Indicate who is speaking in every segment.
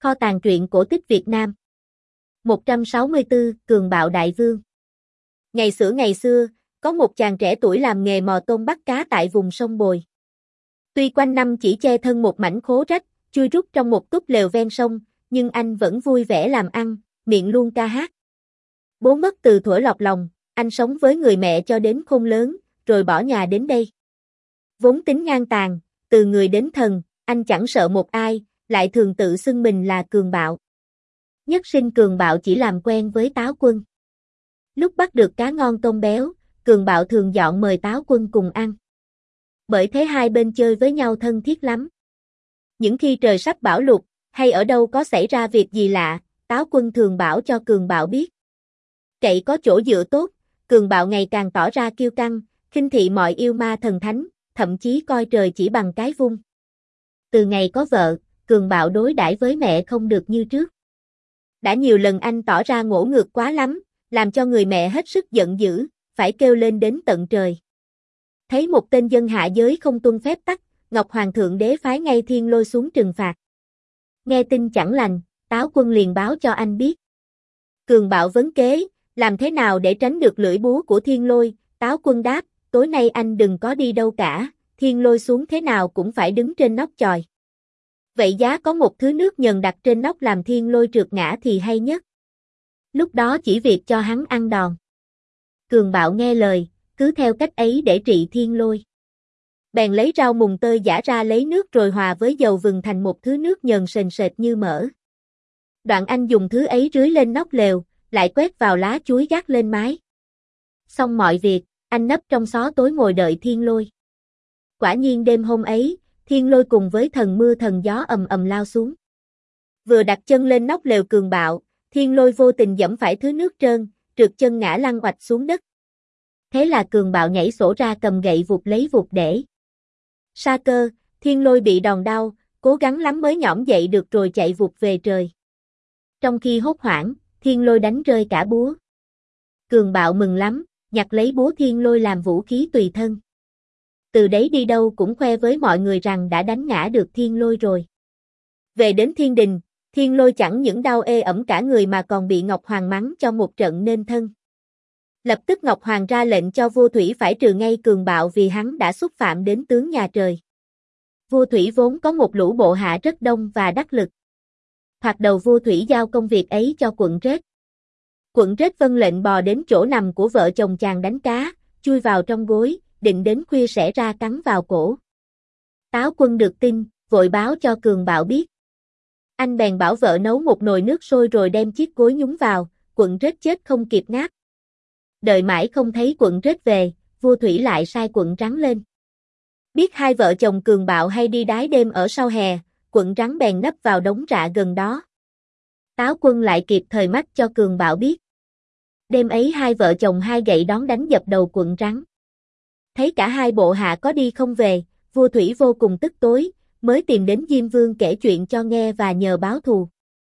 Speaker 1: Kho tàng truyện cổ tích Việt Nam. 164, Cường Bạo Đại Vương. Ngày xưa, có một chàng trẻ tuổi làm nghề mò tôm bắt cá tại vùng sông Bồi. Tuy quanh năm chỉ che thân một mảnh khố rách, chui rút trong một túp lều ven sông, nhưng anh vẫn vui vẻ làm ăn, miệng luôn ca hát. Bố mất từ thuở lọt lòng, anh sống với người mẹ cho đến khôn lớn, rồi bỏ nhà đến đây. Vốn tính ngang tàn, từ người đến thần, anh chẳng sợ một ai, lại thường tự xưng mình là Cường Bạo. Nhất sinh Cường Bạo chỉ làm quen với Táo Quân. Lúc bắt được cá ngon tôm béo, Cường Bạo thường dọn mời Táo Quân cùng ăn. Bởi thế hai bên chơi với nhau thân thiết lắm. Những khi trời sắp bão lụt, hay ở đâu có xảy ra việc gì lạ, Táo Quân thường bảo cho Cường Bạo biết. Cậy có chỗ dựa tốt, Cường Bạo ngày càng tỏ ra kiêu căng, khinh thị mọi yêu ma thần thánh, thậm chí coi trời chỉ bằng cái vung. Từ ngày có vợ, Cường Bạo đối đãi với mẹ không được như trước. Đã nhiều lần anh tỏ ra ngỗ ngược quá lắm, làm cho người mẹ hết sức giận dữ, phải kêu lên đến tận trời. Thấy một tên dân hạ giới không tuân phép tắc, Ngọc Hoàng thượng đế phái ngay Thiên Lôi xuống trừng phạt. Nghe tin chẳng lành, Táo Quân liền báo cho anh biết. Cường Bạo vấn kế, làm thế nào để tránh được lưỡi búa của Thiên Lôi? Táo Quân đáp, tối nay anh đừng có đi đâu cả, Thiên Lôi xuống thế nào cũng phải đứng trên nóc chòi. Vậy giá có một thứ nước nhần đặt trên nóc làm Thiên Lôi trượt ngã thì hay nhất. Lúc đó chỉ việc cho hắn ăn đòn. Cường Bạo nghe lời, cứ theo cách ấy để trị Thiên Lôi. Bèn lấy rau mùng tơi giã ra lấy nước rồi hòa với dầu vừng thành một thứ nước nhờn sền sệt như mỡ. Đoạn anh dùng thứ ấy rưới lên nóc lều, lại quét vào lá chuối gác lên mái. Xong mọi việc, anh nấp trong xó tối ngồi đợi Thiên Lôi. Quả nhiên đêm hôm ấy, Thiên Lôi cùng với thần mưa thần gió ầm ầm lao xuống. Vừa đặt chân lên nóc lều Cường Bạo, Thiên Lôi vô tình giẫm phải thứ nước trơn, trượt chân ngã lăn oạch xuống đất. Thế là Cường Bạo nhảy sổ ra cầm gậy vụt lấy vụt để. Sa cơ, Thiên Lôi bị đòn đau, cố gắng lắm mới nhõm dậy được rồi chạy vụt về trời. Trong khi hốt hoảng, Thiên Lôi đánh rơi cả búa. Cường Bạo mừng lắm, nhặt lấy búa Thiên Lôi làm vũ khí tùy thân. Từ đấy đi đâu cũng khoe với mọi người rằng đã đánh ngã được Thiên Lôi rồi. Về đến thiên đình, Thiên Lôi chẳng những đau ê ẩm cả người mà còn bị Ngọc Hoàng mắng cho một trận nên thân. Lập tức Ngọc Hoàng ra lệnh cho vua Thủy phải trừ ngay Cường Bạo vì hắn đã xúc phạm đến tướng nhà trời. Vua Thủy vốn có một lũ bộ hạ rất đông và đắc lực. Thoạt đầu vua Thủy giao công việc ấy cho Quận Rết. Quận Rết vâng lệnh bò đến chỗ nằm của vợ chồng chàng đánh cá, chui vào trong gối, định đến khuya sẽ ra cắn vào cổ. Táo Quân được tin, vội báo cho Cường Bạo biết. Anh bèn bảo vợ nấu một nồi nước sôi rồi đem chiếc gối nhúng vào, Quận Rết chết không kịp ngáp. Đợi mãi không thấy Quận Rết về, vua Thủy lại sai Quận Rắn lên. Biết hai vợ chồng Cường Bạo hay đi đái đêm ở sau hè, Quận Rắn bèn nấp vào đống rạ gần đó. Táo Quân lại kịp thời mách cho Cường Bạo biết. Đêm ấy hai vợ chồng hai gậy đón đánh dập đầu Quận Rắn. Thấy cả hai bộ hạ có đi không về, vua Thủy vô cùng tức tối, mới tìm đến Diêm Vương kể chuyện cho nghe và nhờ báo thù.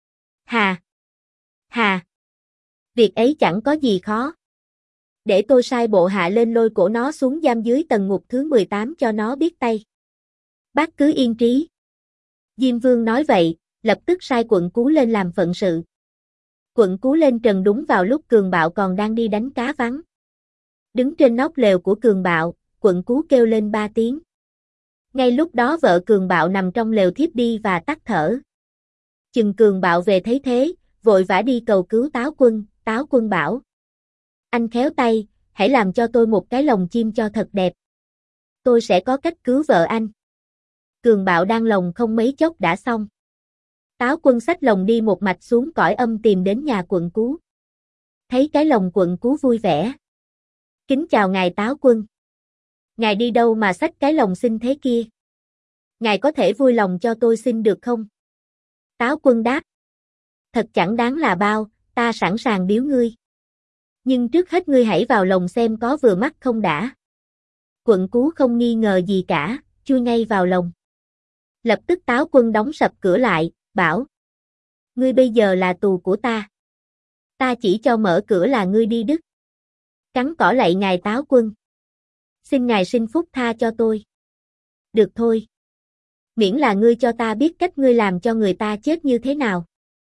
Speaker 1: Hà! Việc ấy chẳng có gì khó. Để tôi sai bộ hạ lên lôi cổ nó xuống giam dưới tầng ngục thứ 18 cho nó biết tay. Bác cứ yên trí. Diêm Vương nói vậy, lập tức sai Quận Cú lên làm phận sự. Quận Cú lên trần đúng vào lúc Cường Bạo còn đang đi đánh cá vắng. Đứng trên nóc lều của Cường Bạo, Quận Cú kêu lên 3 tiếng. Ngay lúc đó vợ Cường Bạo nằm trong lều thiếp đi và tắt thở. Chừng Cường Bạo về thấy thế, vội vã đi cầu cứu Táo Quân. Táo Quân bảo: anh khéo tay, hãy làm cho tôi một cái lồng chim cho thật đẹp. Tôi sẽ có cách cứu vợ anh. Cường Bạo đang lồng không mấy chốc đã xong. Táo Quân xách lồng đi một mạch xuống cõi âm tìm đến nhà Quận Cú. Thấy cái lồng Quận Cú vui vẻ. Kính chào ngài Táo Quân. Ngài đi đâu mà xách cái lồng xinh thế kia? Ngài có thể vui lòng cho tôi xin được không? Táo Quân đáp: thật chẳng đáng là bao, ta sẵn sàng biếu ngươi. Nhưng trước hết ngươi hãy vào lồng xem có vừa mắt không đã. Quận Cú không nghi ngờ gì cả, chui ngay vào lồng. Lập tức Táo Quân đóng sập cửa lại, bảo: ngươi bây giờ là tù của ta. Ta chỉ cho mở cửa là ngươi đi đứt. Cắn cỏ lạy ngài Táo Quân. Xin ngài sinh phúc tha cho tôi. Được thôi. Miễn là ngươi cho ta biết cách ngươi làm cho người ta chết như thế nào.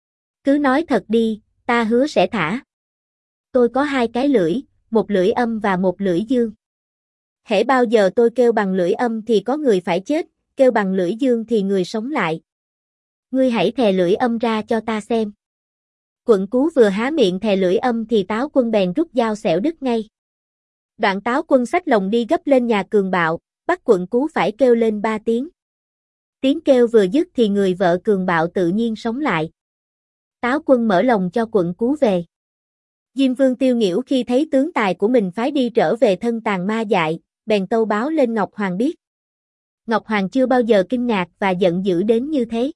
Speaker 1: Cứ nói thật đi, ta hứa sẽ thả. Tôi có 2 cái lưỡi, một lưỡi âm và một lưỡi dương. Hễ bao giờ tôi kêu bằng lưỡi âm thì có người phải chết, kêu bằng lưỡi dương thì người sống lại. Ngươi hãy thè lưỡi âm ra cho ta xem. Quận Cú vừa há miệng thè lưỡi âm thì Táo Quân bèn rút dao xẻo đứt ngay. Đoạn Táo Quân xách lồng đi gấp lên nhà Cường Bạo, bắt Quận Cú phải kêu lên 3 tiếng. Tiếng kêu vừa dứt thì người vợ Cường Bạo tự nhiên sống lại. Táo Quân mở lồng cho Quận Cú về. Diêm Vương Tiêu Nghĩu khi thấy tướng tài của mình phái đi trở về thân tàn ma dại, bèn tâu báo lên Ngọc Hoàng biết. Ngọc Hoàng chưa bao giờ kinh ngạc và giận dữ đến như thế.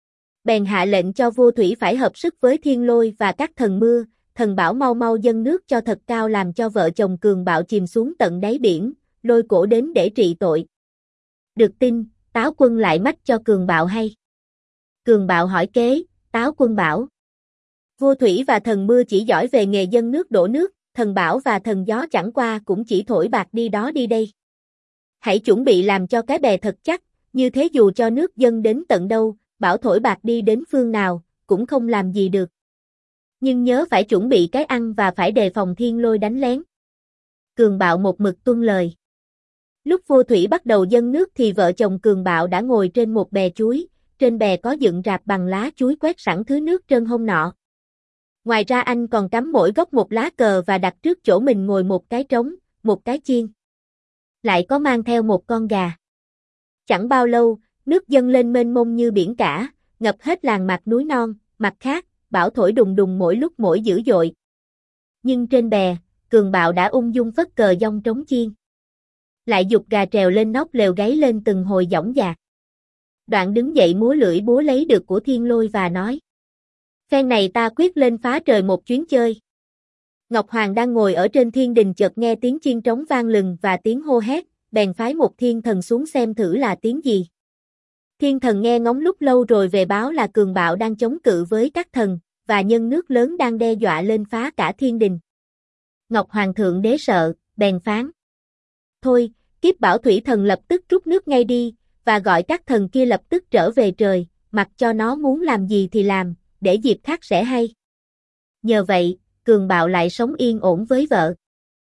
Speaker 1: Bèn hạ lệnh cho vua thủy phải hợp sức với Thiên Lôi và các thần mưa, thần bảo mau mau dâng nước cho thật cao làm cho vợ chồng Cường Bạo chìm xuống tận đáy biển, lôi cổ đến để trị tội. Được tin, Táo Quân lại mách cho Cường Bạo hay. Cường Bạo hỏi kế, Táo Quân bảo. Vua thủy và thần mưa chỉ giỏi về nghề dâng nước đổ nước, thần bảo và thần gió chẳng qua cũng chỉ thổi bạc đi đó đi đây. Hãy chuẩn bị làm cho cái bè thật chắc, như thế dù cho nước dâng đến tận đâu, bảo thổi bạc đi đến phương nào, cũng không làm gì được. Nhưng nhớ phải chuẩn bị cái ăn và phải đề phòng Thiên Lôi đánh lén. Cường Bạo một mực tuân lời. Lúc vua thủy bắt đầu dâng nước thì vợ chồng Cường Bạo đã ngồi trên một bè chuối, trên bè có dựng rạp bằng lá chuối quét sẵn thứ nước trơn hông nọ. Ngoài ra anh còn cắm mỗi góc một lá cờ và đặt trước chỗ mình ngồi một cái trống, một cái chiên. Lại có mang theo một con gà. Chẳng bao lâu, nước dâng lên mênh mông như biển cả, ngập hết làng mặt núi non, mặt khác, bão thổi đùng đùng mỗi lúc mỗi dữ dội. Nhưng trên bè, Cường Bạo đã ung dung phất cờ dong trống chiên. Lại giục gà trèo lên nóc lều gáy lên từng hồi dõng dạc. Đoạn đứng dậy múa lưỡi búa lấy được của Thiên Lôi và nói. Phen này ta quyết lên phá trời một chuyến chơi. Ngọc Hoàng đang ngồi ở trên thiên đình chợt nghe tiếng chiên trống vang lừng và tiếng hô hét, bèn phái một thiên thần xuống xem thử là tiếng gì. Thiên thần nghe ngóng lúc lâu rồi về báo là Cường Bạo đang chống cự với các thần, và nhân nước lớn đang đe dọa lên phá cả thiên đình. Ngọc Hoàng thượng đế sợ, bèn phán. Thôi, kiếp bảo thủy thần lập tức rút nước ngay đi, và gọi các thần kia lập tức trở về trời, mặc cho nó muốn làm gì thì làm, để dịp khác sẽ hay. Nhờ vậy, Cường Bạo lại sống yên ổn với vợ.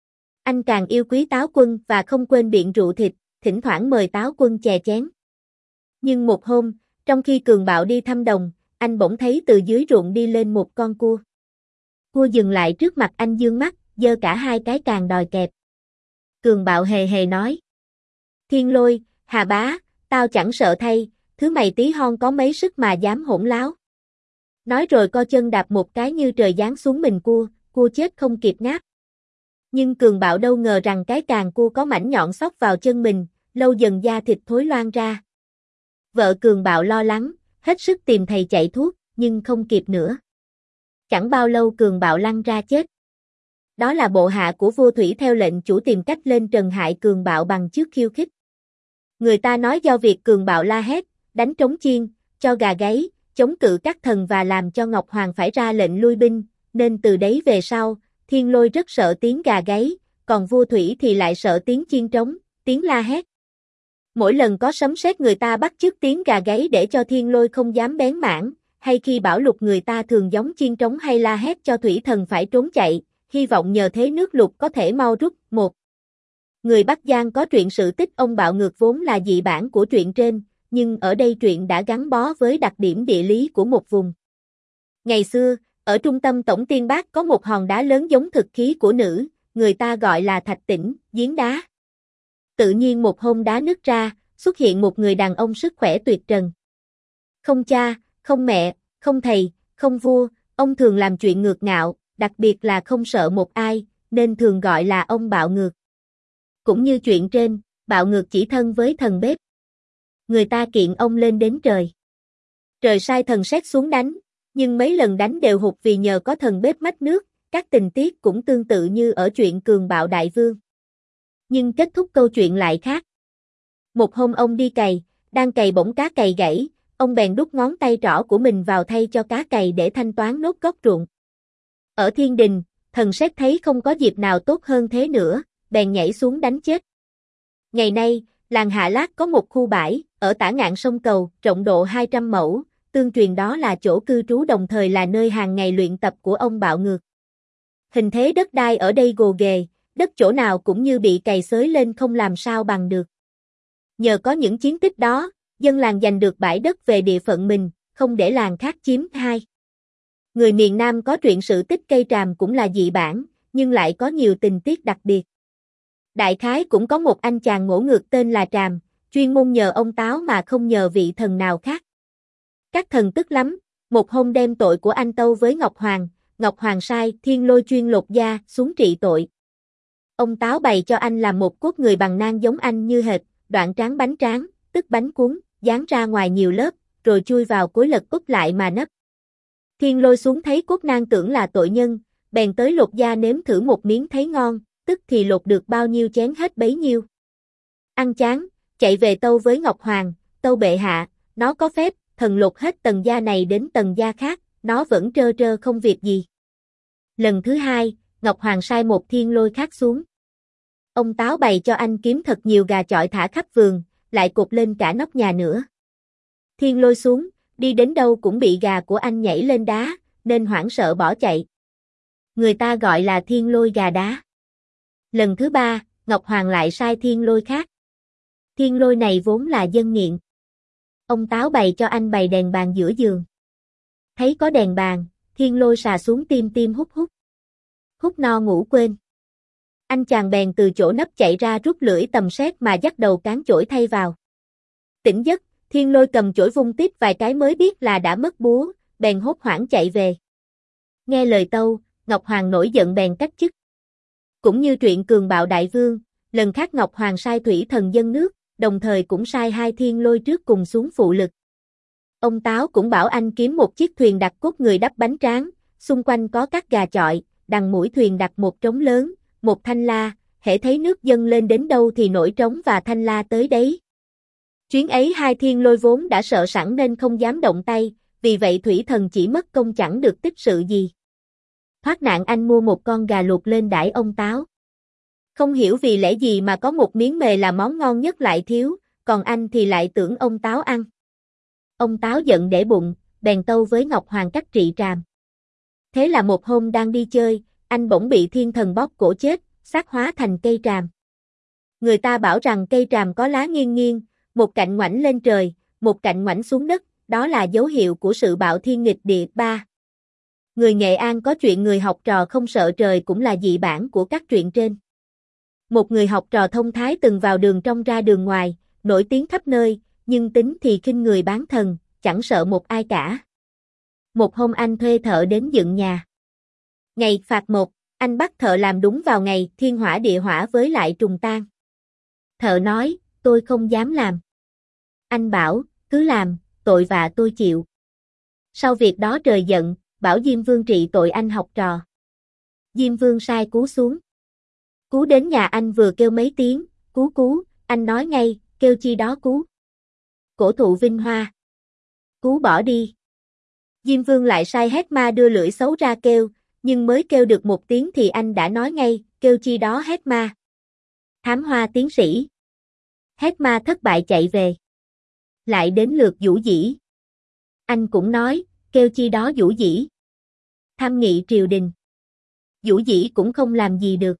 Speaker 1: Anh càng yêu quý Táo Quân và không quên biện rượu thịt, thỉnh thoảng mời Táo Quân chè chén. Nhưng một hôm, trong khi Cường Bạo đi thăm đồng, anh bỗng thấy từ dưới ruộng đi lên một con cua. Cua dừng lại trước mặt anh dương mắt, giơ cả 2 cái càng đòi kẹp. Cường Bạo hề hề nói. Thiên Lôi, Hà Bá, tao chẳng sợ thay, thứ mày tí hon có mấy sức mà dám hỗn láo. Nói rồi co chân đạp một cái như trời giáng xuống mình cua chết không kịp ngáp. Nhưng Cường Bạo đâu ngờ rằng cái càng cua có mảnh nhọn xóc vào chân mình, lâu dần da thịt thối loang ra. Vợ Cường Bạo lo lắng, hết sức tìm thầy chạy thuốc, nhưng không kịp nữa. Chẳng bao lâu Cường Bạo lăn ra chết. Đó là bộ hạ của vua thủy theo lệnh chủ tìm cách lên trần hại Cường Bạo bằng trước khiêu khích. Người ta nói do việc Cường Bạo la hét, đánh trống chiên, cho gà gáy, chống cự các thần và làm cho Ngọc Hoàng phải ra lệnh lui binh, nên từ đấy về sau, Thiên Lôi rất sợ tiếng gà gáy, còn vua thủy thì lại sợ tiếng chiên trống, tiếng la hét. Mỗi lần có sấm sét người ta bắt chước tiếng gà gáy để cho Thiên Lôi không dám bén mảng, hay khi bão lụt người ta thường giống chiên trống hay la hét cho thủy thần phải trốn chạy, hy vọng nhờ thế nước lụt có thể mau rút. Một người Bắc Giang có truyện sự tích ông Bạo Ngược vốn là dị bản của truyện trên, nhưng ở đây truyện đã gắn bó với đặc điểm địa lý của một vùng. Ngày xưa, ở trung tâm Tổng Tiên Bác có một hòn đá lớn giống thực khí của nữ, người ta gọi là Thạch Tĩnh, giếng đá. Tự nhiên một hôm đá nứt ra, xuất hiện một người đàn ông sức khỏe tuyệt trần. Không cha, không mẹ, không thầy, không vua, ông thường làm chuyện ngược ngạo, đặc biệt là không sợ một ai, nên thường gọi là ông Bạo Ngược. Cũng như chuyện trên, Bạo Ngược chỉ thân với thần bếp. Người ta kiện ông lên đến trời. Trời sai thần sét xuống đánh, nhưng mấy lần đánh đều hụt vì nhờ có thần bếp mách nước, các tình tiết cũng tương tự như ở chuyện Cường Bạo Đại Vương. Nhưng kết thúc câu chuyện lại khác. Một hôm ông đi cày, đang cày bỗng cá cày gãy, ông bèn đút ngón tay trỏ của mình vào thay cho cá cày để thanh toán nốt gốc ruộng. Ở thiên đình, thần sét thấy không có dịp nào tốt hơn thế nữa, bèn nhảy xuống đánh chết. Ngày nay, Làng Hạ Lát có một khu bãi, ở tả ngạn sông Cầu, rộng độ 200 mẫu, tương truyền đó là chỗ cư trú đồng thời là nơi hàng ngày luyện tập của ông Bạo Ngược. Hình thế đất đai ở đây gồ ghề, đất chỗ nào cũng như bị cày xới lên không làm sao bằng được. Nhờ có những chiến tích đó, dân làng giành được bãi đất về địa phận mình, không để làng khác chiếm. 2. Người miền Nam có truyện sự tích cây tràm cũng là dị bản, nhưng lại có nhiều tình tiết đặc biệt. Đại khái cũng có một anh chàng ngỗ ngược tên là Tràm, chuyên môn nhờ ông Táo mà không nhờ vị thần nào khác. Các thần tức lắm, một hôm đem tội của anh tâu với Ngọc Hoàng sai Thiên Lôi chuyên lột da xuống trị tội. Ông Táo bày cho anh làm một cốt người bằng nang giống anh như hệt, đoạn tráng, tức bánh cuốn, dán ra ngoài nhiều lớp, rồi chui vào cối lật úp lại mà nấp. Thiên Lôi xuống thấy cốt nang tưởng là tội nhân, bèn tới lột da nếm thử một miếng thấy ngon, tức thì lột được bao nhiêu chén hết bấy nhiêu. Ăn chán, chạy về tâu với Ngọc Hoàng, tâu bệ hạ, nó có phép, thần lột hết tầng da này đến tầng da khác, nó vẫn trơ trơ không việc gì. Lần thứ hai, Ngọc Hoàng sai một Thiên Lôi khác xuống. Ông Táo bày cho anh kiếm thật nhiều gà chọi thả khắp vườn, lại cột lên cả nóc nhà nữa. Thiên Lôi xuống, đi đến đâu cũng bị gà của anh nhảy lên đá, nên hoảng sợ bỏ chạy. Người ta gọi là Thiên Lôi gà đá. Lần thứ ba, Ngọc Hoàng lại sai Thiên Lôi khác. Thiên Lôi này vốn là dân nghiện. Ông Táo bày cho anh bày đèn bàn giữa giường. Thấy có đèn bàn, Thiên Lôi xà xuống tim hút. Hút no ngủ quên. Anh chàng bèn từ chỗ nấp chạy ra rút lưỡi tầm sét mà dắt đầu cán chổi thay vào. Tỉnh giấc, Thiên Lôi cầm chổi vung tiếp vài cái mới biết là đã mất búa, bèn hốt hoảng chạy về. Nghe lời tâu, Ngọc Hoàng nổi giận bèn cách chức. Cũng như truyện Cường Bạo Đại Vương, lần khác Ngọc Hoàng sai thủy thần dâng nước, đồng thời cũng sai hai Thiên Lôi trước cùng xuống phụ lực. Ông Táo cũng bảo anh kiếm một chiếc thuyền đặt cốt người đắp bánh tráng, xung quanh có các gà chọi, đằng mũi thuyền đặt một trống lớn, một thanh la, hễ thấy nước dâng lên đến đâu thì nổi trống và thanh la tới đấy. Chuyến ấy hai Thiên Lôi vốn đã sợ sẵn nên không dám động tay, vì vậy thủy thần chỉ mất công chẳng được tích sự gì. Thoát nạn anh mua một con gà luộc lên đãi ông Táo. Không hiểu vì lẽ gì mà có một miếng mề là món ngon nhất lại thiếu, còn anh thì lại tưởng ông Táo ăn. Ông Táo giận để bụng, bèn tâu với Ngọc Hoàng cách trị Tràm. Thế là một hôm đang đi chơi, anh bỗng bị thiên thần bóp cổ chết, xác hóa thành cây tràm. Người ta bảo rằng cây tràm có lá nghiêng nghiêng, một cạnh ngoảnh lên trời, một cạnh ngoảnh xuống đất, đó là dấu hiệu của sự bạo thiên nghịch địa. 3. Người Nghệ An có chuyện người học trò không sợ trời cũng là dị bản của các truyện trên. Một người học trò thông thái từng vào đường trong ra đường ngoài, nổi tiếng khắp nơi, nhưng tính thì khinh người bán thần, chẳng sợ một ai cả. Một hôm anh thuê thợ đến dựng nhà. Ngày phạt 1, anh bắt thợ làm đúng vào ngày thiên hỏa địa hỏa với lại trùng tan. Thợ nói, tôi không dám làm. Anh bảo, cứ làm, tội vạ tôi chịu. Sau việc đó trời giận, bảo Diêm Vương trị tội anh học trò. Diêm Vương sai Cú xuống. Cú đến nhà anh vừa kêu mấy tiếng, Cú, anh nói ngay, kêu chi đó Cú. Cổ thụ vinh hoa. Cú bỏ đi. Diêm Vương lại sai Hét Ma đưa lưỡi xấu ra kêu, nhưng mới kêu được một tiếng thì anh đã nói ngay, kêu chi đó Hét Ma. Thám hoa tiến sĩ. Hét Ma thất bại chạy về. Lại đến lượt Vũ Dĩ. Anh cũng nói, kêu chi đó Vũ Dĩ. Tham nghị triều đình. Vũ Dĩ cũng không làm gì được.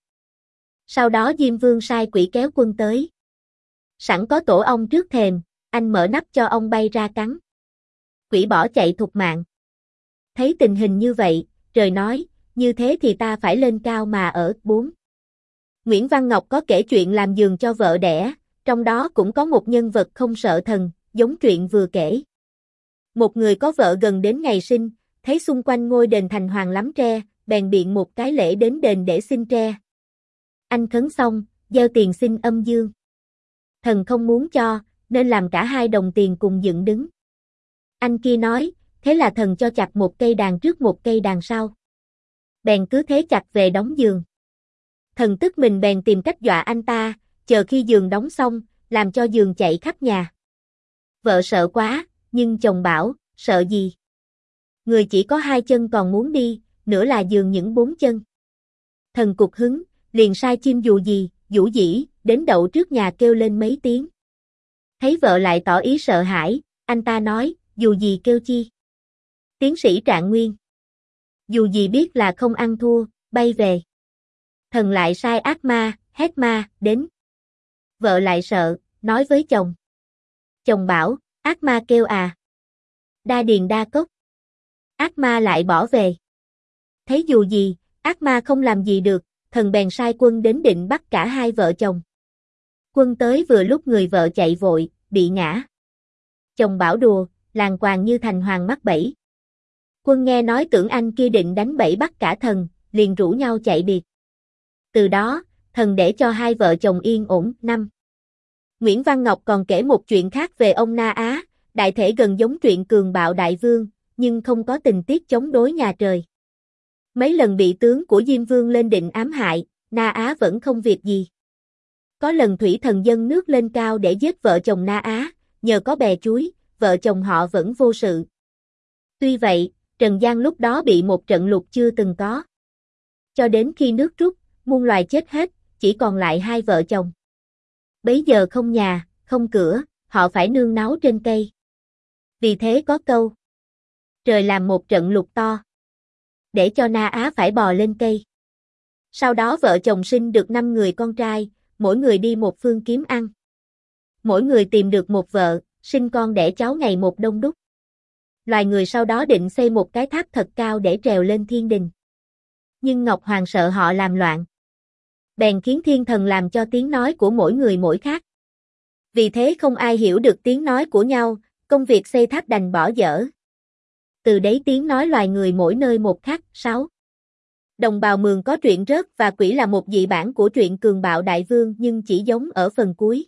Speaker 1: Sau đó Diêm Vương sai quỷ kéo quân tới. Sẵn có tổ ong trước thềm, anh mở nắp cho ong bay ra cắn. Quỷ bỏ chạy thục mạng. Thấy tình hình như vậy, trời nói, như thế thì ta phải lên cao mà ở. 4. Nguyễn Văn Ngọc có kể chuyện làm giường cho vợ đẻ, trong đó cũng có một nhân vật không sợ thần, giống chuyện vừa kể. Một người có vợ gần đến ngày sinh, thấy xung quanh ngôi đền thành hoàng lắm tre, bèn biện một cái lễ đến đền để xin tre. Anh khấn xong, gieo tiền xin âm dương. Thần không muốn cho, nên làm cả hai đồng tiền cùng dựng đứng. Anh kia nói, thế là thần cho chặt một cây đàn trước một cây đàn sau. Bèn cứ thế chặt về đóng giường. Thần tức mình bèn tìm cách dọa anh ta, chờ khi giường đóng xong, làm cho giường chạy khắp nhà. Vợ sợ quá, nhưng chồng bảo, sợ gì? Người chỉ có 2 chân còn muốn đi, nữa là giường những 4 chân. Thần cục hứng, liền sai chim dù gì, Vũ Dĩ, đến đậu trước nhà kêu lên mấy tiếng. Thấy vợ lại tỏ ý sợ hãi, anh ta nói, dù gì kêu chi. Tiến sĩ Trạng Nguyên. Dù gì biết là không ăn thua, bay về. Thần lại sai ác ma, hét ma, đến. Vợ lại sợ, nói với chồng. Chồng bảo, ác ma kêu à. Đa điền đa cốc. Ác ma lại bỏ về. Thấy dù gì, ác ma không làm gì được, thần bèn sai quân đến định bắt cả hai vợ chồng. Quân tới vừa lúc người vợ chạy vội, bị ngã. Chồng bảo đùa, làng quàng như thành hoàng mắc bẫy. Quân nghe nói tưởng anh kia định đánh bẫy bắt cả thần, liền rủ nhau chạy biệt. Từ đó, thần để cho hai vợ chồng yên ổn. 5. Nguyễn Văn Ngọc còn kể một chuyện khác về ông Na Á, đại thể gần giống truyện Cường Bạo Đại Vương, nhưng không có tình tiết chống đối nhà trời. Mấy lần bị tướng của Diêm Vương lên định ám hại, Na Á vẫn không việc gì. Có lần thủy thần dâng nước lên cao để giết vợ chồng Na Á, nhờ có bè chuối, vợ chồng họ vẫn vô sự. Tuy vậy, Trần gian lúc đó bị một trận lụt chưa từng có. Cho đến khi nước rút, muôn loài chết hết, chỉ còn lại hai vợ chồng. Bấy giờ không nhà, không cửa, họ phải nương náu trên cây. Vì thế có câu. Trời làm một trận lụt to. Để cho Na Á phải bò lên cây. Sau đó vợ chồng sinh được 5 người con trai, mỗi người đi một phương kiếm ăn. Mỗi người tìm được một vợ, sinh con đẻ cháu ngày một đông đúc. Loài người sau đó định xây một cái tháp thật cao để trèo lên thiên đình. Nhưng Ngọc Hoàng sợ họ làm loạn. Bèn khiến thiên thần làm cho tiếng nói của mỗi người mỗi khác. Vì thế không ai hiểu được tiếng nói của nhau, công việc xây tháp đành bỏ dở. Từ đấy tiếng nói loài người mỗi nơi một khác. 6. Đồng bào Mường có truyện rớt và quỷ là một dị bản của truyện Cường Bạo Đại Vương nhưng chỉ giống ở phần cuối.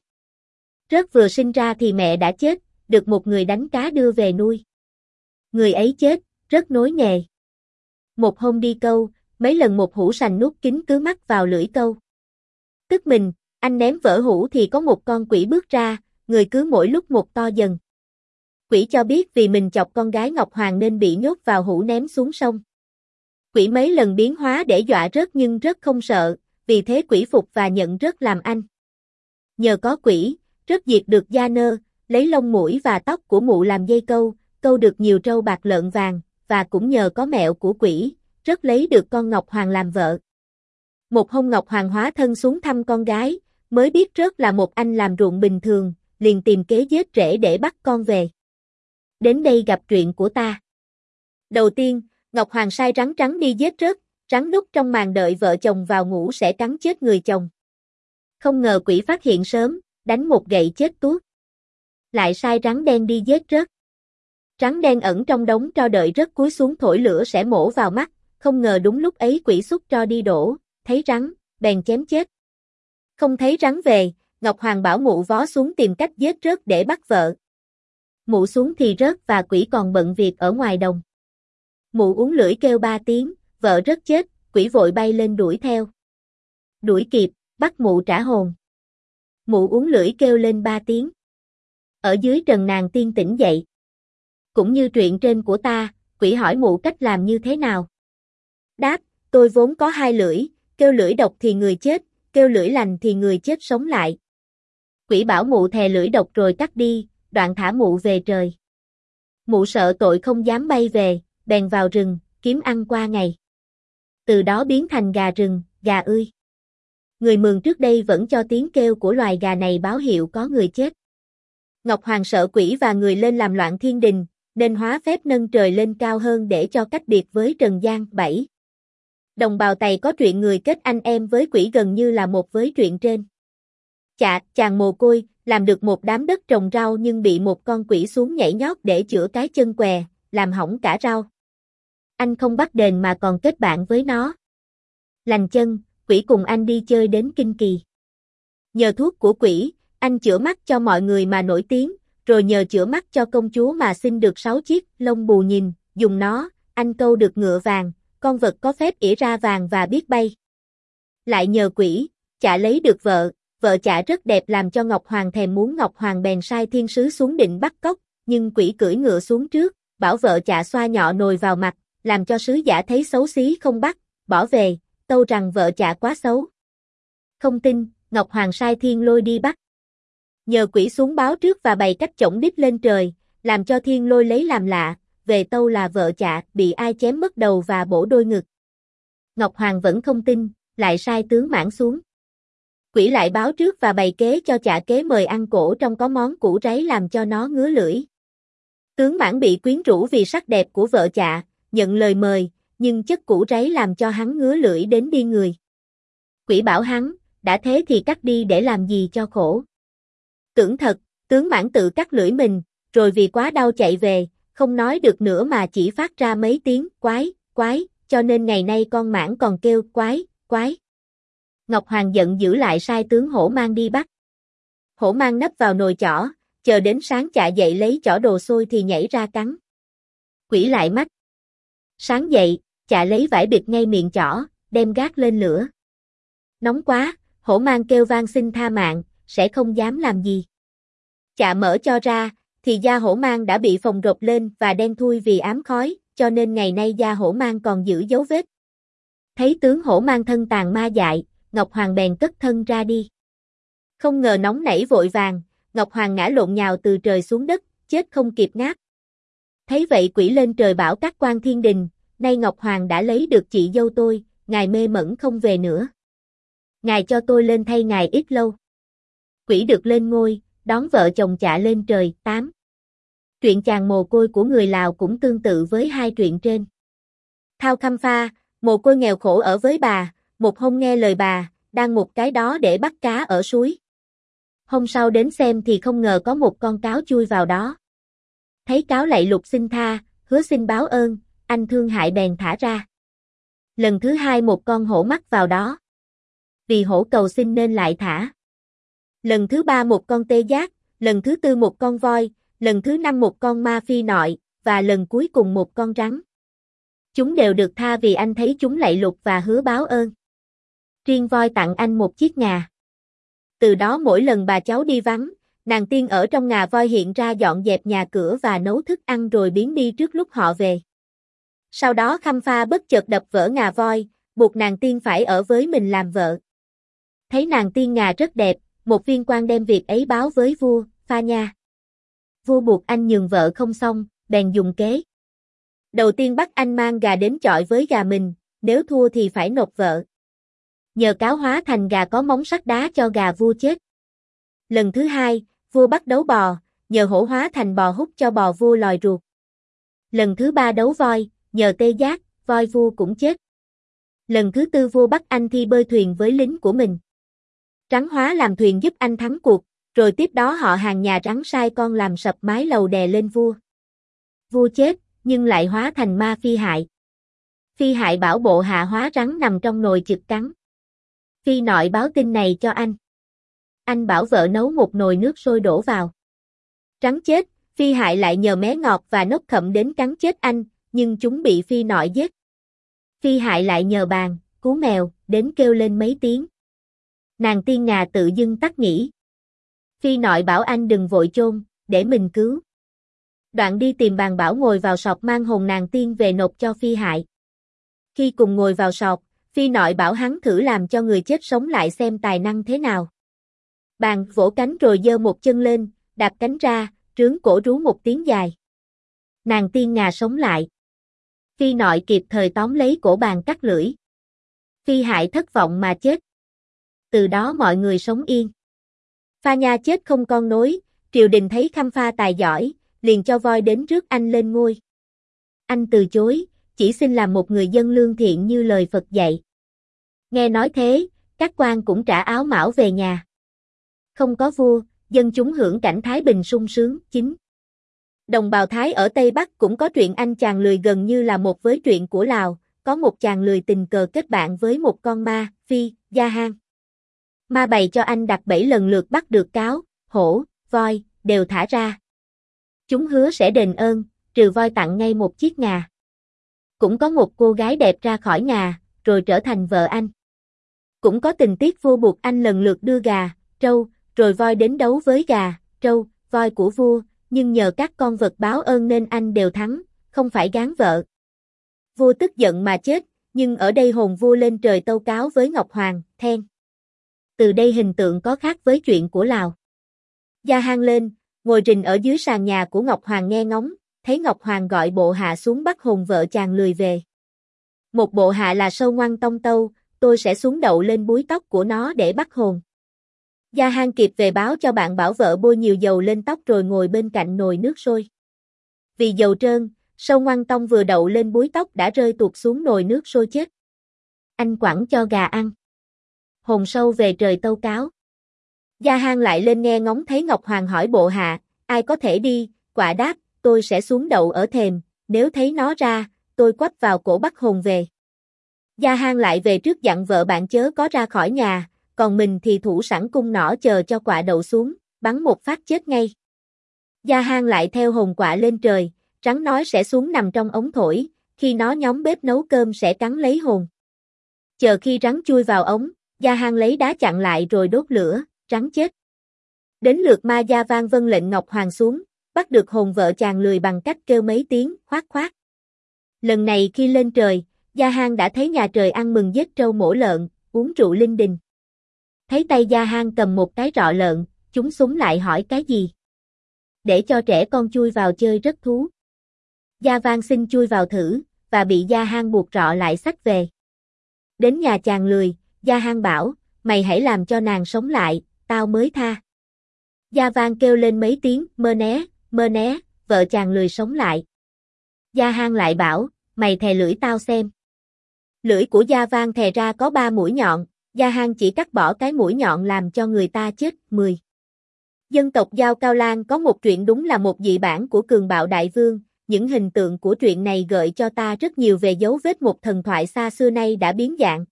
Speaker 1: Rớt vừa sinh ra thì mẹ đã chết, được một người đánh cá đưa về nuôi. Người ấy chết, rất nối nghề. Một hôm đi câu, mấy lần một hũ sành nuốt kín cứ mắc vào lưỡi câu. Tức mình, anh ném vỡ hũ thì có một con quỷ bước ra, người cứ mỗi lúc một to dần. Quỷ cho biết vì mình chọc con gái Ngọc Hoàng nên bị nhốt vào hũ ném xuống sông. Quỷ mấy lần biến hóa để dọa Rớt nhưng Rớt không sợ, vì thế quỷ phục và nhận Rớt làm anh. Nhờ có quỷ, Rớt diệt được Gia Nơ, lấy lông mũi và tóc của mụ làm dây câu, câu được nhiều trâu bạc lợn vàng, và cũng nhờ có mẹo của quỷ, Rớt lấy được con Ngọc Hoàng làm vợ. Một hôm Ngọc Hoàng hóa thân xuống thăm con gái, mới biết Rớt là một anh làm ruộng bình thường, liền tìm kế giết rễ để bắt con về. Đến đây gặp chuyện của ta. Đầu tiên, Ngọc Hoàng sai rắn trắng đi giết Rớt, rắn núp trong màn đợi vợ chồng vào ngủ sẽ cắn chết người chồng. Không ngờ quỷ phát hiện sớm, đánh một gậy chết tuốt. Lại sai rắn đen đi giết Rớt. Rắn đen ẩn trong đống tro đợi Rớt cúi xuống thổi lửa sẽ mổ vào mắt, không ngờ đúng lúc ấy quỷ xúc tro đi đổ, thấy rắn, bèn chém chết. Không thấy rắn về, Ngọc Hoàng bảo mụ vó xuống tìm cách giết Rớt để bắt vợ. Mụ xuống thì Rớt và quỷ còn bận việc ở ngoài đồng. Mụ uống lưỡi kêu 3 tiếng, vợ Rớt chết, quỷ vội bay lên đuổi theo. Đuổi kịp, bắt mụ trả hồn. Mụ uống lưỡi kêu lên 3 tiếng. Ở dưới trần nàng tiên tỉnh dậy. Cũng như truyện trên của ta, quỷ hỏi mụ cách làm như thế nào. Đáp, tôi vốn có 2 lưỡi, kêu lưỡi độc thì người chết, kêu lưỡi lành thì người chết sống lại. Quỷ bảo mụ thè lưỡi độc rồi cắt đi, đoạn thả mụ về trời. Mụ sợ tội không dám bay về, bèn vào rừng, kiếm ăn qua ngày. Từ đó biến thành gà rừng, gà ươi. Người Mường trước đây vẫn cho tiếng kêu của loài gà này báo hiệu có người chết. Ngọc Hoàng sợ quỷ và người lên làm loạn thiên đình, nên hóa phép nâng trời lên cao hơn để cho cách biệt với Trần gian. 7. Đồng bào Tày có truyện người kết anh em với quỷ gần như là một với truyện trên. Chàng mồ côi, làm được một đám đất trồng rau nhưng bị một con quỷ xuống nhảy nhót để chữa cái chân què, làm hỏng cả rau. Anh không bắt đền mà còn kết bạn với nó. Lành chân, quỷ cùng anh đi chơi đến Kinh Kỳ. Nhờ thuốc của quỷ, anh chữa mắt cho mọi người mà nổi tiếng, rồi nhờ chữa mắt cho công chúa mà xin được 6 chiếc lông bù nhìn, dùng nó, anh câu được ngựa vàng, con vật có phép ỉa ra vàng và biết bay. Lại nhờ quỷ, chả lấy được vợ chả rất đẹp làm cho Ngọc Hoàng thèm muốn. Ngọc Hoàng bèn sai thiên sứ xuống định bắt cóc, nhưng quỷ cưỡi ngựa xuống trước, bảo vợ chả xoa nhọ nồi vào mặt, làm cho sứ giả thấy xấu xí không bắt, bỏ về, tâu rằng vợ chả quá xấu. Không tin, Ngọc Hoàng sai thiên lôi đi bắt. Nhờ quỷ xuống báo trước và bày cách chổng đít lên trời, làm cho thiên lôi lấy làm lạ, về tâu là vợ chạ, bị ai chém mất đầu và bổ đôi ngực. Ngọc Hoàng vẫn không tin, lại sai tướng Mãn xuống. Quỷ lại báo trước và bày kế cho chạ kế mời ăn cỗ trong có món củ ráy làm cho nó ngứa lưỡi. Tướng Mãn bị quyến rũ vì sắc đẹp của vợ chạ, nhận lời mời, nhưng chất củ ráy làm cho hắn ngứa lưỡi đến đi người. Quỷ bảo hắn, đã thế thì cắt đi để làm gì cho khổ. Tưởng thật, tướng Mãn tự cắt lưỡi mình, rồi vì quá đau chạy về, không nói được nữa mà chỉ phát ra mấy tiếng quái, quái, cho nên ngày nay con Mãn còn kêu quái, quái. Ngọc Hoàng giận dữ lại sai tướng Hổ Mang đi bắt. Hổ Mang nấp vào nồi chỏ, chờ đến sáng chạ dậy lấy chỏ đồ xôi thì nhảy ra cắn. Quỷ lại mách. Sáng dậy, chạ lấy vải bịt ngay miệng chỏ, đem gác lên lửa. Nóng quá, Hổ Mang kêu van xin tha mạng, sẽ không dám làm gì. Chạ mở cho ra, thì da Hổ Mang đã bị phồng rộp lên và đen thui vì ám khói, cho nên ngày nay da Hổ Mang còn giữ dấu vết. Thấy tướng Hổ Mang thân tàn ma dại, Ngọc Hoàng bèn cất thân ra đi. Không ngờ nóng nảy vội vàng, Ngọc Hoàng ngã lộn nhào từ trời xuống đất, chết không kịp ngáp. Thấy vậy quỷ lên trời bảo các quan thiên đình, nay Ngọc Hoàng đã lấy được chị dâu tôi, ngài mê mẩn không về nữa. Ngài cho tôi lên thay ngài ít lâu. Quỷ được lên ngôi, đón vợ chồng chạ lên trời. 8. Truyện chàng mồ côi của người Lào cũng tương tự với hai truyện trên. Thao Khăm Pha, mồ côi nghèo khổ ở với bà, một hôm nghe lời bà, đang một cái đó để bắt cá ở suối. Hôm sau đến xem thì không ngờ có một con cáo chui vào đó. Thấy cáo lạy lục xin tha, hứa xin báo ơn, anh thương hại bèn thả ra. Lần thứ hai một con hổ mắc vào đó. Vì hổ cầu xin nên lại thả. Lần thứ ba một con tê giác, lần thứ tư một con voi, lần thứ năm một con ma phi nội, và lần cuối cùng một con rắn. Chúng đều được tha vì anh thấy chúng lạy lục và hứa báo ơn. Riêng voi tặng anh một chiếc ngà. Từ đó mỗi lần bà cháu đi vắng, nàng tiên ở trong ngà voi hiện ra dọn dẹp nhà cửa và nấu thức ăn rồi biến đi trước lúc họ về. Sau đó Khăm Pha bất chợt đập vỡ ngà voi, buộc nàng tiên phải ở với mình làm vợ. Thấy nàng tiên ngà rất đẹp, một viên quan đem việc ấy báo với vua, Pha Nha. Vua buộc anh nhường vợ không xong, bèn dùng kế. Đầu tiên bắt anh mang gà đến chọi với gà mình, nếu thua thì phải nộp vợ. Nhờ cáo hóa thành gà có móng sắt đá cho gà vua chết. Lần thứ hai, vua bắt đấu bò, nhờ hổ hóa thành bò hút cho bò vua lòi ruột. Lần thứ ba đấu voi, nhờ tê giác, voi vua cũng chết. Lần thứ tư vua bắt anh thi bơi thuyền với lính của mình. Rắn hóa làm thuyền giúp anh thắng cuộc, rồi tiếp đó họ hàng nhà rắn sai con làm sập mái lầu đè lên vua. Vua chết, nhưng lại hóa thành ma Phi Hại. Phi Hại bảo bộ hạ hóa rắn nằm trong nồi chực cắn. Phi Nội báo tin này cho anh. Anh bảo vợ nấu một nồi nước sôi đổ vào. Rắn chết, Phi Hại lại nhờ mé ngọt và nốc khậm đến cắn chết anh, nhưng chúng bị Phi Nội giết. Phi Hại lại nhờ bàn, cú mèo, đến kêu lên mấy tiếng. Nàng tiên ngà tự dưng tắt nghỉ. Phi Nội bảo anh đừng vội chôn, để mình cứu. Đoạn đi tìm bàn bảo ngồi vào sọt mang hồn nàng tiên về nộp cho Phi Hại. Khi cùng ngồi vào sọt, Phi Nội bảo hắn thử làm cho người chết sống lại xem tài năng thế nào. Bàn vỗ cánh rồi giơ một chân lên, đạp cánh ra, trướng cổ rú một tiếng dài. Nàng tiên ngà sống lại. Phi Nội kịp thời tóm lấy cổ bàn cắt lưỡi. Phi Hại thất vọng mà chết. Từ đó mọi người sống yên. Pha Nha chết không con nối, triều đình thấy Khăm Pha tài giỏi, liền cho voi đến rước anh lên ngôi. Anh từ chối, chỉ xin làm một người dân lương thiện như lời Phật dạy. Nghe nói thế, các quan cũng trả áo mão về nhà. Không có vua, dân chúng hưởng cảnh thái bình sung sướng. 9. Đồng bào Thái ở Tây Bắc cũng có truyện anh chàng lười gần như là một với truyện của Lào, có một chàng lười tình cờ kết bạn với một con ma, Phi, Gia Hang. Ma bày cho anh đặt bẫy lần lượt bắt được cáo, hổ, voi, đều thả ra. Chúng hứa sẽ đền ơn, trừ voi tặng ngay một chiếc ngà. Cũng có một cô gái đẹp ra khỏi ngà, rồi trở thành vợ anh. Cũng có tình tiết vua buộc anh lần lượt đưa gà, trâu, rồi voi đến đấu với gà, trâu, voi của vua, nhưng nhờ các con vật báo ơn nên anh đều thắng, không phải gán vợ. Vua tức giận mà chết, nhưng ở đây hồn vua lên trời tâu cáo với Ngọc Hoàng, then. Từ đây hình tượng có khác với chuyện của Lào. Gia Hang lên, ngồi rình ở dưới sàn nhà của Ngọc Hoàng nghe ngóng, thấy Ngọc Hoàng gọi bộ hạ xuống bắt hồn vợ chàng lười về. Một bộ hạ là Sâu Ngoan Tông Tâu, tôi sẽ xuống đậu lên búi tóc của nó để bắt hồn. Gia Hang kịp về báo cho bạn bảo vợ bôi nhiều dầu lên tóc rồi ngồi bên cạnh nồi nước sôi. Vì dầu trơn, Sâu Ngoan Tông vừa đậu lên búi tóc đã rơi tuột xuống nồi nước sôi chết. Anh quẳng cho gà ăn. Hồn sâu về trời tâu cáo. Gia Hang lại lên nghe ngóng thấy Ngọc Hoàng hỏi bộ hạ, ai có thể đi, quạ đáp, tôi sẽ xuống đậu ở thềm, nếu thấy nó ra, tôi quắp vào cổ bắt hồn về. Gia Hang lại về trước dặn vợ bạn chớ có ra khỏi nhà, còn mình thì thủ sẵn cung nỏ chờ cho quạ đậu xuống, bắn một phát chết ngay. Gia Hang lại theo hồn quạ lên trời, rắn nói sẽ xuống nằm trong ống thổi, khi nó nhóm bếp nấu cơm sẽ cắn lấy hồn. Chờ khi rắn chui vào ống, Gia Hang lấy đá chặn lại rồi đốt lửa, rắn chết. Đến lượt Ma Gia Vang vâng lệnh Ngọc Hoàng xuống, bắt được hồn vợ chàng lười bằng cách kêu mấy tiếng, khoác khoác. Lần này khi lên trời, Gia Hang đã thấy nhà trời ăn mừng giết trâu mổ lợn, uống rượu linh đình. Thấy tay Gia Hang cầm một cái rọ lợn, chúng súng lại hỏi cái gì. Để cho trẻ con chui vào chơi rất thú. Gia Vang xin chui vào thử, và bị Gia Hang buộc rọ lại xách về. Đến nhà chàng lười, Gia Hang bảo, mày hãy làm cho nàng sống lại, tao mới tha. Gia Vang kêu lên mấy tiếng, mơ né, vợ chàng lười sống lại. Gia Hang lại bảo, mày thè lưỡi tao xem. Lưỡi của Gia Vang thè ra có 3 mũi nhọn, Gia Hang chỉ cắt bỏ cái mũi nhọn làm cho người ta chết, 10. Dân tộc Dao Cao Lan có một truyện đúng là một dị bản của Cường Bạo Đại Vương, những hình tượng của truyện này gợi cho ta rất nhiều về dấu vết một thần thoại xa xưa nay đã biến dạng.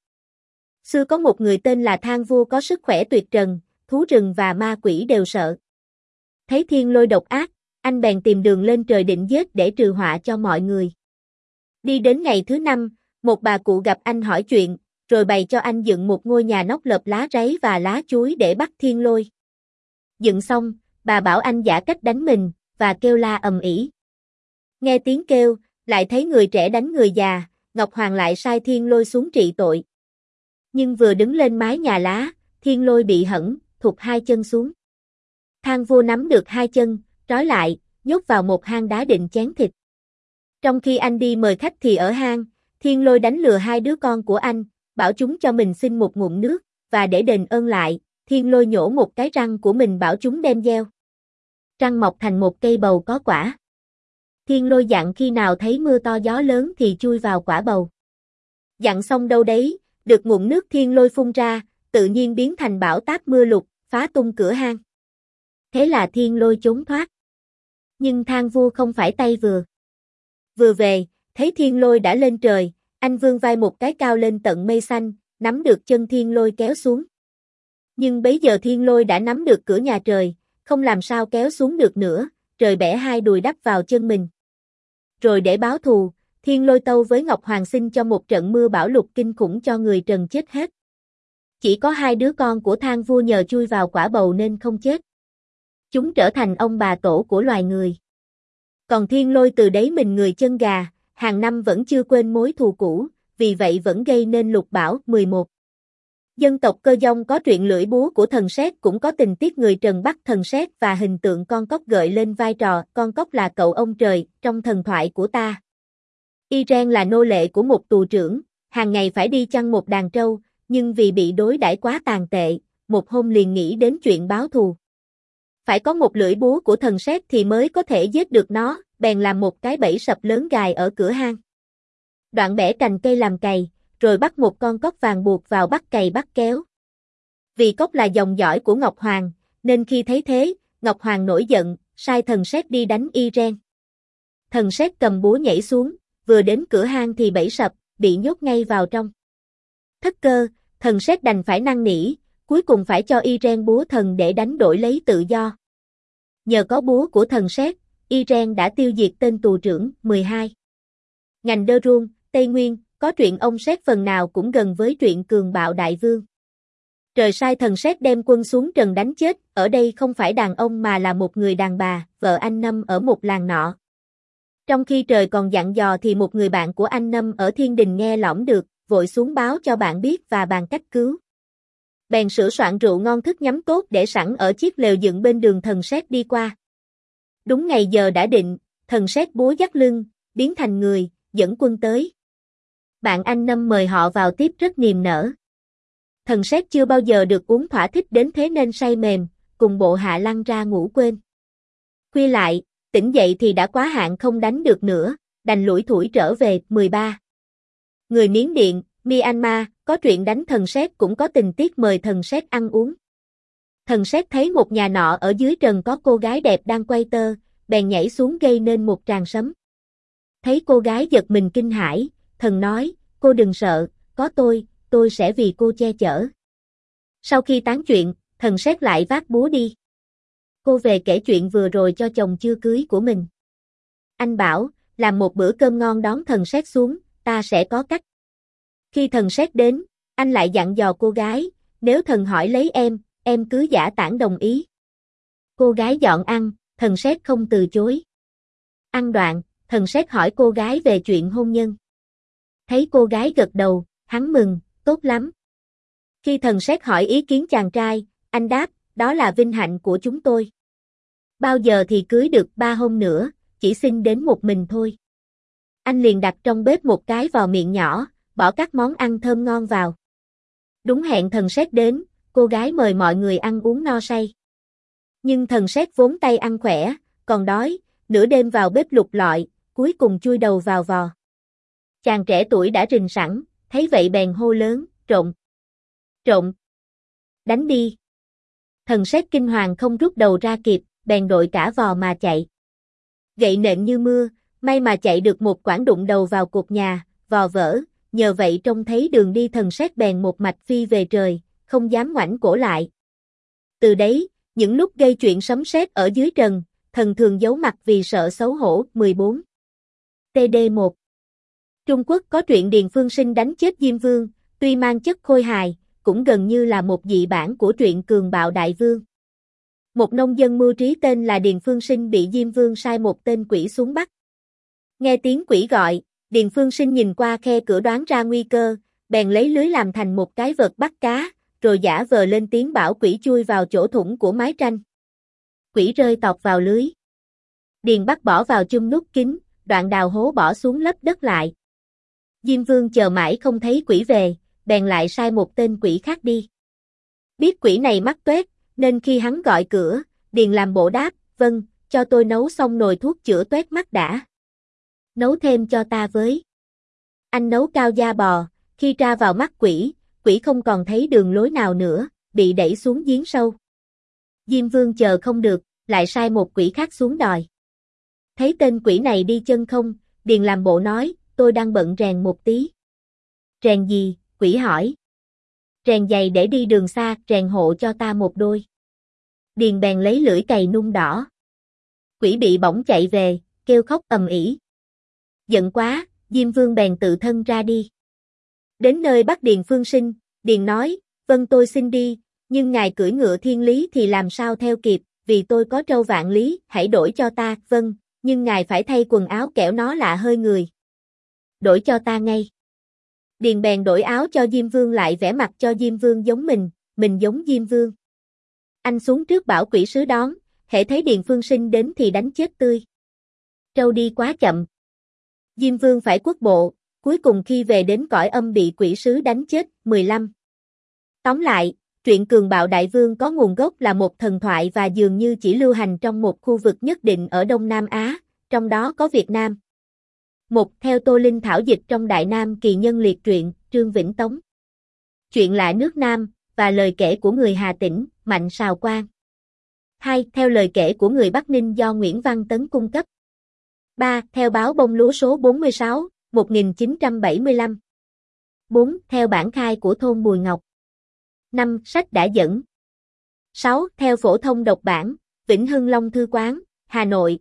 Speaker 1: Xưa có một người tên là Thang Vua có sức khỏe tuyệt trần, thú rừng và ma quỷ đều sợ. Thấy thiên lôi độc ác, anh bèn tìm đường lên trời định giết để trừ họa cho mọi người. Đi đến ngày thứ 5, một bà cụ gặp anh hỏi chuyện, rồi bày cho anh dựng một ngôi nhà nóc lợp lá rấy và lá chuối để bắt thiên lôi. Dựng xong, bà bảo anh giả cách đánh mình, và kêu la ầm ĩ. Nghe tiếng kêu, lại thấy người trẻ đánh người già, Ngọc Hoàng lại sai thiên lôi xuống trị tội. Nhưng vừa đứng lên mái nhà lá, thiên lôi bị hẫng, thụt 2 chân xuống. Thang Vua nắm được 2 chân, trói lại, nhốt vào một hang đá định chén thịt. Trong khi anh đi mời khách thì ở hang, thiên lôi đánh lừa 2 đứa con của anh, bảo chúng cho mình xin một ngụm nước, và để đền ơn lại, thiên lôi nhổ một cái răng của mình bảo chúng đem gieo. Răng mọc thành một cây bầu có quả. Thiên lôi dặn khi nào thấy mưa to gió lớn thì chui vào quả bầu. Dặn xong đâu đấy, được ngụm nước thiên lôi phun ra, tự nhiên biến thành bão táp mưa lụt, phá tung cửa hang. Thế là thiên lôi trốn thoát. Nhưng Thang Vua không phải tay vừa. Vừa về, thấy thiên lôi đã lên trời, anh vươn vai một cái cao lên tận mây xanh, nắm được chân thiên lôi kéo xuống. Nhưng bấy giờ thiên lôi đã nắm được cửa nhà trời, không làm sao kéo xuống được nữa, trời bẻ 2 đùi đắp vào chân mình. Rồi để báo thù, thiên lôi tâu với Ngọc Hoàng xin cho một trận mưa bão lụt kinh khủng cho người Trần chết hết. Chỉ có 2 đứa con của Thang Vua nhờ chui vào quả bầu nên không chết. Chúng trở thành ông bà tổ của loài người. Còn thiên lôi từ đấy mình người chân gà, hàng năm vẫn chưa quên mối thù cũ, vì vậy vẫn gây nên lục bão. 11. Dân tộc Cơ Dông có truyện lưỡi búa của thần sét cũng có tình tiết người Trần bắt thần sét và hình tượng con cóc gợi lên vai trò con cóc là cậu ông trời trong thần thoại của ta. Iren là nô lệ của một tù trưởng, hàng ngày phải đi chăn một đàn trâu, nhưng vì bị đối đãi quá tàn tệ, một hôm liền nghĩ đến chuyện báo thù. Phải có một lưỡi búa của thần sét thì mới có thể giết được nó, bèn làm một cái bẫy sập lớn gài ở cửa hang. Đoạn bẻ cành cây làm cày, rồi bắt một con cóc vàng buộc vào bắt cày bắt kéo. Vì cóc là dòng dõi của Ngọc Hoàng, nên khi thấy thế, Ngọc Hoàng nổi giận, sai thần sét đi đánh Iren. Thần sét cầm búa nhảy xuống, vừa đến cửa hang thì bẫy sập, bị nhốt ngay vào trong. Thất cơ, thần sét đành phải năn nỉ, cuối cùng phải cho Iren búa thần để đánh đổi lấy tự do. Nhờ có búa của thần sét, Iren đã tiêu diệt tên tù trưởng. 12. Ngành Đơ Ruông, Tây Nguyên, có truyện ông sét phần nào cũng gần với truyện Cường Bạo Đại Vương. Trời sai thần sét đem quân xuống trần đánh chết, ở đây không phải đàn ông mà là một người đàn bà, vợ anh Năm ở một làng nọ. Trong khi trời còn dặn dò thì một người bạn của anh Năm ở Thiên Đình nghe lỏm được, vội xuống báo cho bạn biết và bàn cách cứu. Bèn sửa soạn rượu ngon thức nhắm tốt để sẵn ở chiếc lều dựng bên đường thần séc đi qua. Đúng ngày giờ đã định, thần séc búa dắt lưng, biến thành người, dẫn quân tới. Bạn anh Năm mời họ vào tiếp rất niềm nở. Thần séc chưa bao giờ được uống thỏa thích đến thế nên say mềm, cùng bộ hạ lăn ra ngủ quên. Khuya lại, tỉnh dậy thì đã quá hạn không đánh được nữa, đành lủi thủi trở về. 13. Người Miến Điện, Myanmar, có truyện đánh thần séc cũng có tình tiết mời thần séc ăn uống. Thần séc thấy một nhà nọ ở dưới trần có cô gái đẹp đang quay tơ, bèn nhảy xuống gây nên một tràng sấm. Thấy cô gái giật mình kinh hãi, thần nói, cô đừng sợ, có tôi sẽ vì cô che chở. Sau khi tán chuyện, thần séc lại vác búa đi. Cô về kể chuyện vừa rồi cho chồng chưa cưới của mình. Anh bảo, làm một bữa cơm ngon đón thần séc xuống, ta sẽ có cách. Khi thần séc đến, anh lại dặn dò cô gái, nếu thần hỏi lấy em cứ giả tảng đồng ý. Cô gái dọn ăn, thần séc không từ chối. Ăn đoạn, thần séc hỏi cô gái về chuyện hôn nhân. Thấy cô gái gật đầu, hắn mừng, tốt lắm. Khi thần séc hỏi ý kiến chàng trai, anh đáp, đó là vinh hạnh của chúng tôi. Bao giờ thì cưới được 3 hôm nữa, chỉ xin đến một mình thôi. Anh liền đặt trong bếp một cái vò miệng nhỏ, bỏ các món ăn thơm ngon vào. Đúng hẹn thần séc đến, cô gái mời mọi người ăn uống no say. Nhưng thần séc vốn tay ăn khỏe, còn đói, nửa đêm vào bếp lục lọi, cuối cùng chui đầu vào vò. Chàng trẻ tuổi đã rình sẵn, thấy vậy bèn hô lớn, trộn, đánh đi. Thần séc kinh hoàng không rút đầu ra kịp, bèn đội cả vò mà chạy. Gậy nện như mưa, may mà chạy được một quãng đụng đầu vào cột nhà, vò vỡ, nhờ vậy trông thấy đường đi thần séc bèn một mạch phi về trời, không dám ngoảnh cổ lại. Từ đấy, những lúc gây chuyện sấm sét ở dưới trần, thần thường giấu mặt vì sợ xấu hổ. 14. TD1. Trung Quốc có truyện Điền Phương Sinh đánh chết Diêm Vương, tuy mang chất khôi hài, cũng gần như là một dị bản của truyện Cường Bạo Đại Vương. Một nông dân mưu trí tên là Điền Phương Sinh bị Diêm Vương sai một tên quỷ xuống bắt. Nghe tiếng quỷ gọi, Điền Phương Sinh nhìn qua khe cửa đoán ra nguy cơ, bèn lấy lưới làm thành một cái vợt bắt cá, rồi giả vờ lên tiếng bảo quỷ chui vào chỗ thủng của mái tranh. Quỷ rơi tọt vào lưới. Điền bắt bỏ vào chum nút kín, đoạn đào hố bỏ xuống lấp đất lại. Diêm Vương chờ mãi không thấy quỷ về, bèn lại sai một tên quỷ khác đi. Biết quỷ này mắc tuét, nên khi hắn gọi cửa, Điền làm bộ đáp, vâng, cho tôi nấu xong nồi thuốc chữa tuét mắt đã. Nấu thêm cho ta với. Anh nấu cao da bò, khi tra vào mắt quỷ, quỷ không còn thấy đường lối nào nữa, bị đẩy xuống giếng sâu. Diêm Vương chờ không được, lại sai một quỷ khác xuống đòi. Thấy tên quỷ này đi chân không, Điền làm bộ nói, tôi đang bận rèn một tí. Rèn gì? Quỷ hỏi. Rèn giày để đi đường xa, rèn hộ cho ta một đôi. Điền bèn lấy lưỡi cày nung đỏ. Quỷ bị bỏng chạy về, kêu khóc ầm ĩ. Giận quá, Diêm Vương bèn tự thân ra đi. Đến nơi bắt Điền Phương Sinh, Điền nói, vâng tôi xin đi, nhưng ngài cưỡi ngựa thiên lý thì làm sao theo kịp, vì tôi có trâu vạn lý, hãy đổi cho ta, vâng, nhưng ngài phải thay quần áo kẻo nó lạ hơi người. Đổi cho ta ngay. Điền bèn đổi áo cho Diêm Vương lại vẽ mặt cho Diêm Vương giống mình giống Diêm Vương. Anh xuống trước bảo quỷ sứ đón, hễ thấy Điền Phương Sinh đến thì đánh chết tươi. Trâu đi quá chậm. Diêm Vương phải quất bộ, cuối cùng khi về đến cõi âm bị quỷ sứ đánh chết. 15. Tóm lại, truyện Cường Bạo Đại Vương có nguồn gốc là một thần thoại và dường như chỉ lưu hành trong một khu vực nhất định ở Đông Nam Á, trong đó có Việt Nam. Theo Tô Linh thảo dịch trong Đại Nam Kỳ Nhân Liệt truyện, Trương Vĩnh Tống. Chuyện lạ nước Nam, và lời kể của người Hà Tĩnh, Mạnh Sào Quang. 2. Theo lời kể của người Bắc Ninh do Nguyễn Văn Tấn cung cấp. 3. Theo báo Bông Lúa số 46, 1975. 4. Theo bản khai của thôn Bùi Ngọc. 5. Sách đã dẫn. 6. Theo phổ thông độc bản, Vĩnh Hưng Long Thư Quán, Hà Nội,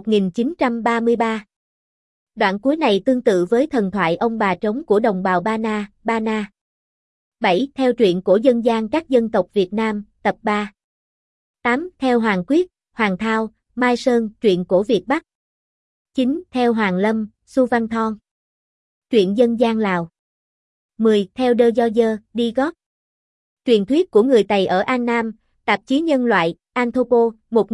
Speaker 1: 1933. Đoạn cuối này tương tự với thần thoại ông bà trống của đồng bào Ba Na. 7. Theo truyện cổ dân gian các dân tộc Việt Nam, tập 3. 8. Theo Hoàng Quyết, Hoàng Thao, Mai Sơn, truyện cổ Việt Bắc. 9. Theo Hoàng Lâm, Su Văn Thon. Truyện dân gian Lào. 10. Theo Đơ Do Dơ, Đi Gót. Truyền thuyết của người Tày ở An Nam, tạp chí Nhân loại, Anthropo,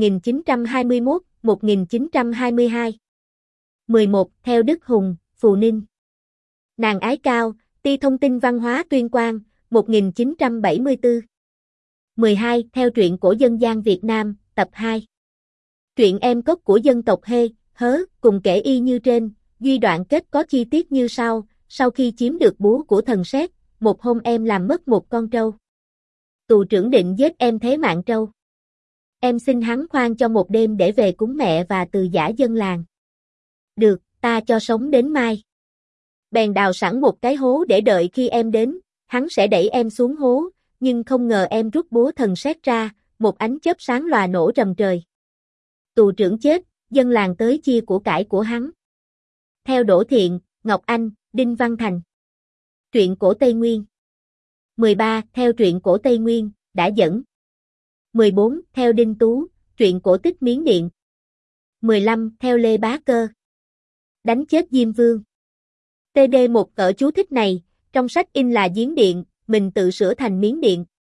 Speaker 1: 1921-1922. 11. Theo Đức Hùng, Phù Ninh. Nàng ái cao, Ti thông tin văn hóa Tuyên Quang, 1974. 12. Theo truyện cổ dân gian Việt Nam, tập 2. Truyện em cốc của dân tộc Hê, Hớ, cùng kể y như trên, duy đoạn kết có chi tiết như sau, sau khi chiếm được búa của thần sét, một hôm em làm mất một con trâu. Tù trưởng định giết em thế mạng trâu. Em xin hắn khoan cho một đêm để về cúng mẹ và từ giả dân làng. Được, ta cho sống đến mai. Bèn đào sẵn một cái hố để đợi khi em đến, hắn sẽ đẩy em xuống hố, nhưng không ngờ em rút búa thần sét ra, một ánh chớp sáng lòa nổ rầm trời. Tù trưởng chết, dân làng tới chia của cải của hắn. Theo Đỗ Thiện, Ngọc Anh, Đinh Văn Thành. Truyện cổ Tây Nguyên. 13. Theo truyện cổ Tây Nguyên, đã dẫn. 14. Theo Đinh Tú, truyện cổ tích Miến Điện. 15. Theo Lê Bá Cơ. Đánh chết Diêm Vương. TD một cỡ chú thích này, trong sách in là Giếng Điện, mình tự sửa thành Miến Điện.